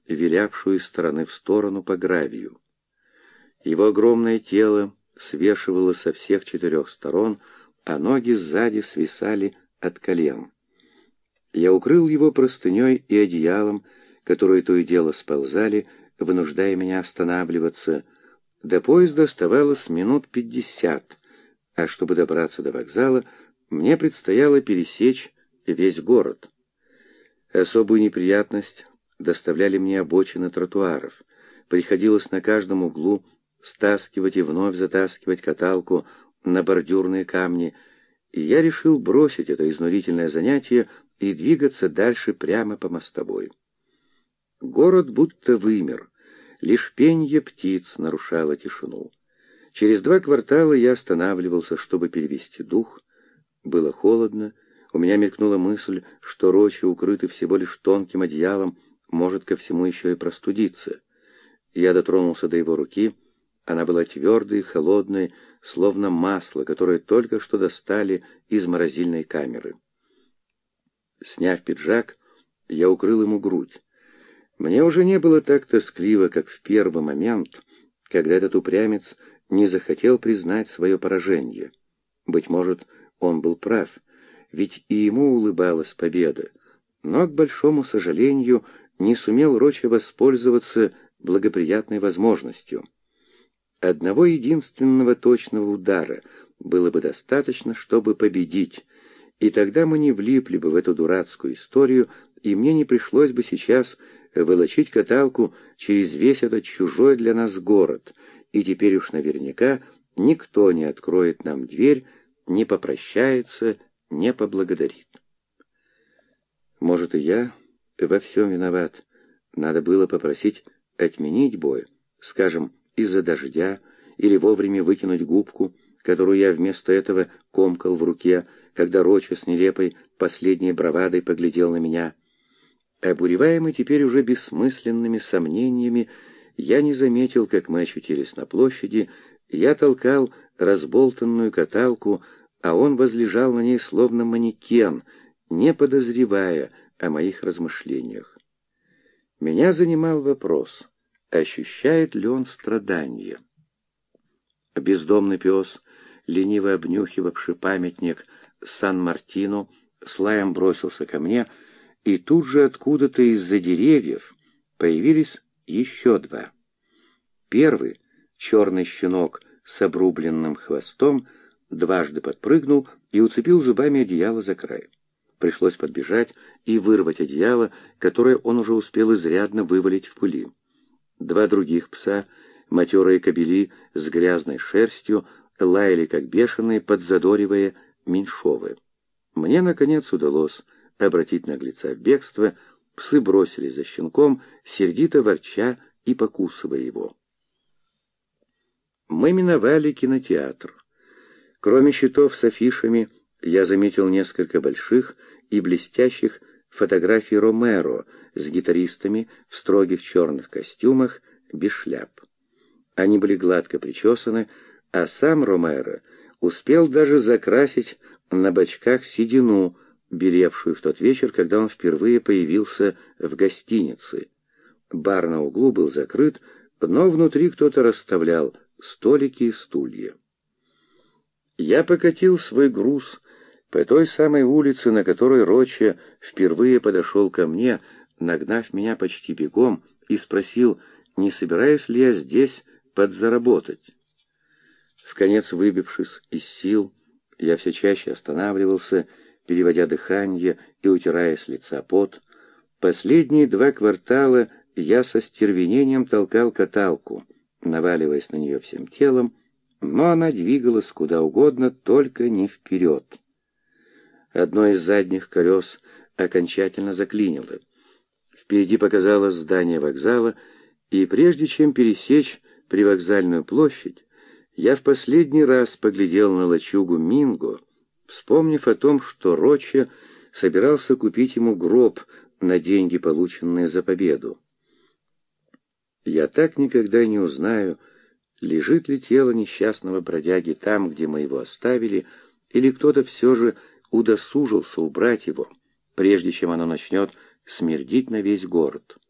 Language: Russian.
вилявшую из стороны в сторону по гравию. Его огромное тело свешивало со всех 4 сторон, а ноги сзади свисали от колен. Я укрыл его простыней и одеялом, которые то и дело сползали, вынуждая меня останавливаться. До поезда оставалось минут 50, а чтобы добраться до вокзала, мне предстояло пересечь весь город. Особую неприятность доставляли мне обочины тротуаров. Приходилось на каждом углу стаскивать и вновь затаскивать каталку на бордюрные камни, и я решил бросить это изнурительное занятие и двигаться дальше прямо по мостовой. Город будто вымер, лишь пенье птиц нарушало тишину. Через 2 квартала я останавливался, чтобы перевести дух. Было холодно, у меня мелькнула мысль, что Роччо, укрытый всего лишь тонким одеялом, может ко всему еще и простудиться. Я дотронулся до его руки. Она была твердой и холодной, словно масло, которое только что достали из морозильной камеры. Сняв пиджак, я укрыл ему грудь. Мне уже не было так тоскливо, как в первый момент, когда этот упрямец не захотел признать свое поражение. Быть может, он был прав, ведь и ему улыбалась победа, но, к большому сожалению, не сумел Роччо воспользоваться благоприятной возможностью. Одного единственного точного удара было бы достаточно, чтобы победить, и тогда мы не влипли бы в эту дурацкую историю, и мне не пришлось бы сейчас волочить каталку через весь этот чужой для нас город, и теперь уж наверняка никто не откроет нам дверь, не попрощается, не поблагодарит. Может, и я во всем виноват. Надо было попросить отменить бой, скажем, из-за дождя, или вовремя выкинуть губку, которую я вместо этого комкал в руке, когда Роччо с нелепой последней бравадой поглядел на меня. Обуреваемый теперь уже бессмысленными сомнениями, я не заметил, как мы очутились на площади. Я толкал разболтанную каталку, а он возлежал на ней словно манекен, не подозревая о моих размышлениях. Меня занимал вопрос, ощущает ли он страдание. Бездомный пес, лениво обнюхивавший памятник Сан-Мартину, с лаем бросился ко мне, и тут же откуда-то из-за деревьев появились еще 2. Первый, черный щенок с обрубленным хвостом, дважды подпрыгнул и уцепил зубами одеяло за край. Пришлось подбежать и вырвать одеяло, которое он уже успел изрядно вывалить в пыли. 2 других пса, матерые кобели с грязной шерстью, лаяли как бешеные, подзадоривая Меньшовы. Мне, наконец, удалось обратить наглеца в бегство. Псы бросились за щенком, сердито ворча и покусывая его. Мы миновали кинотеатр. Кроме щитов с афишами, я заметил несколько больших и блестящих фотографий Ромеро с гитаристами в строгих черных костюмах, без шляп. Они были гладко причесаны, а сам Ромеро успел даже закрасить на бочках седину, белевшую в тот вечер, когда он впервые появился в гостинице. Бар на углу был закрыт, но внутри кто-то расставлял столики и стулья. Я покатил свой груз по той самой улице, на которой Роччо впервые подошел ко мне, нагнав меня почти бегом, и спросил, не собираюсь ли я здесь подзаработать. Вконец выбившись из сил, я все чаще останавливался, переводя дыхание и утирая с лица пот. Последние 2 квартала я со стервенением толкал каталку, наваливаясь на нее всем телом, но она двигалась куда угодно, только не вперед. Одно из задних колес окончательно заклинило. Впереди показалось здание вокзала, и прежде чем пересечь привокзальную площадь, я в последний раз поглядел на лачугу Минго, вспомнив о том, что Роччо собирался купить ему гроб на деньги, полученные за победу. Я так никогда и не узнаю, лежит ли тело несчастного бродяги там, где мы его оставили, или кто-то все же удосужился убрать его, прежде чем оно начнет смердить на весь город.